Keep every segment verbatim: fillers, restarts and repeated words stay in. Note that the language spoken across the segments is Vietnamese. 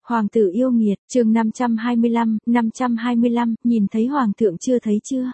Hoàng tử yêu nghiệt, chương năm trăm hai mươi lăm, năm trăm hai mươi lăm, nhìn thấy hoàng thượng chưa thấy chưa?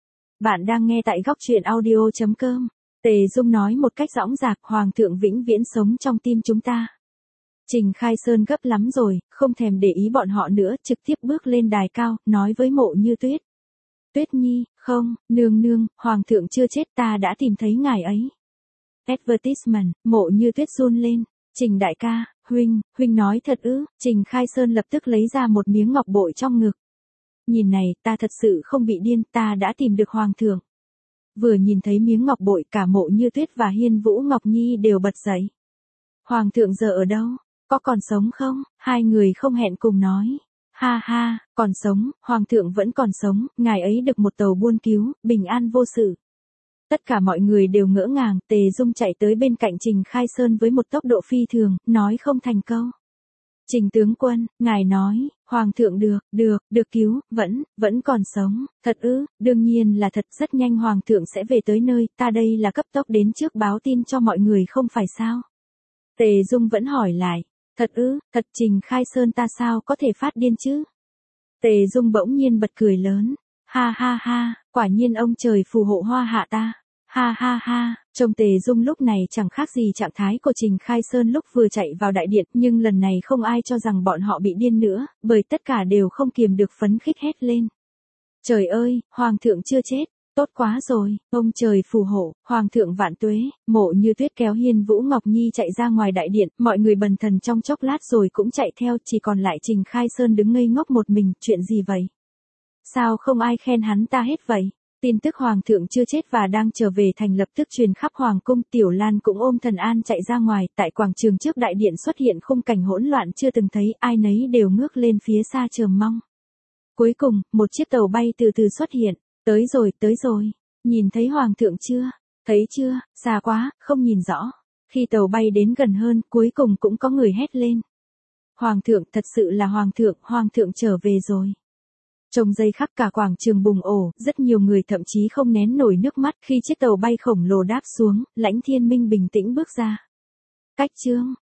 Bạn đang nghe tại góc truyện audio chấm com. Tề Dung nói một cách dõng dạc, hoàng thượng vĩnh viễn sống trong tim chúng ta. Trình Khai Sơn gấp lắm rồi, không thèm để ý bọn họ nữa, trực tiếp bước lên đài cao, nói với Mộ Như Tuyết. Tuyết Nhi, không, nương nương, hoàng thượng chưa chết, ta đã tìm thấy ngài ấy. Advertisement, Mộ Như Tuyết run lên. Trình đại ca, huynh, huynh nói thật ư? Trình Khai Sơn lập tức lấy ra một miếng ngọc bội trong ngực. Nhìn này, ta thật sự không bị điên, ta đã tìm được hoàng thượng. Vừa nhìn thấy miếng ngọc bội, cả Mộ Như Tuyết và Hiên Vũ Ngọc Nhi đều bật dậy. Hoàng thượng giờ ở đâu? Có còn sống không? Hai người không hẹn cùng nói. Ha ha, còn sống, hoàng thượng vẫn còn sống, ngài ấy được một tàu buôn cứu, bình an vô sự. Tất cả mọi người đều ngỡ ngàng, Tề Dung chạy tới bên cạnh Trình Khai Sơn với một tốc độ phi thường, nói không thành câu. Trình tướng quân, ngài nói, hoàng thượng được, được, được cứu, vẫn, vẫn còn sống, thật ư? Đương nhiên là thật, rất nhanh hoàng thượng sẽ về tới nơi, ta đây là cấp tốc đến trước báo tin cho mọi người không phải sao? Tề Dung vẫn hỏi lại, thật ư? Thật? Trình Khai Sơn ta sao có thể phát điên chứ? Tề Dung bỗng nhiên bật cười lớn, ha ha ha, quả nhiên ông trời phù hộ hoa hạ ta. Ha ha ha, trông Tề Dung lúc này chẳng khác gì trạng thái của Trình Khai Sơn lúc vừa chạy vào đại điện, nhưng lần này không ai cho rằng bọn họ bị điên nữa, bởi tất cả đều không kiềm được phấn khích hét lên. Trời ơi, hoàng thượng chưa chết, tốt quá rồi, ông trời phù hộ, hoàng thượng vạn tuế. Mộ Như Tuyết kéo Hiên Vũ Ngọc Nhi chạy ra ngoài đại điện, mọi người bần thần trong chốc lát rồi cũng chạy theo, chỉ còn lại Trình Khai Sơn đứng ngây ngốc một mình, chuyện gì vậy? Sao không ai khen hắn ta hết vậy? Tin tức hoàng thượng chưa chết và đang trở về thành lập tức truyền khắp hoàng cung, Tiểu Lan cũng ôm Thần An chạy ra ngoài, tại quảng trường trước đại điện xuất hiện khung cảnh hỗn loạn chưa từng thấy, ai nấy đều ngước lên phía xa chờ mong. Cuối cùng, một chiếc tàu bay từ từ xuất hiện, tới rồi, tới rồi, nhìn thấy hoàng thượng chưa? Thấy chưa? Xa quá, không nhìn rõ. Khi tàu bay đến gần hơn, cuối cùng cũng có người hét lên. Hoàng thượng, thật sự là hoàng thượng, hoàng thượng trở về rồi. Trong giây khắc cả quảng trường bùng ổ, rất nhiều người thậm chí không nén nổi nước mắt khi chiếc tàu bay khổng lồ đáp xuống, Lãnh Thiên Minh bình tĩnh bước ra. Cách chương,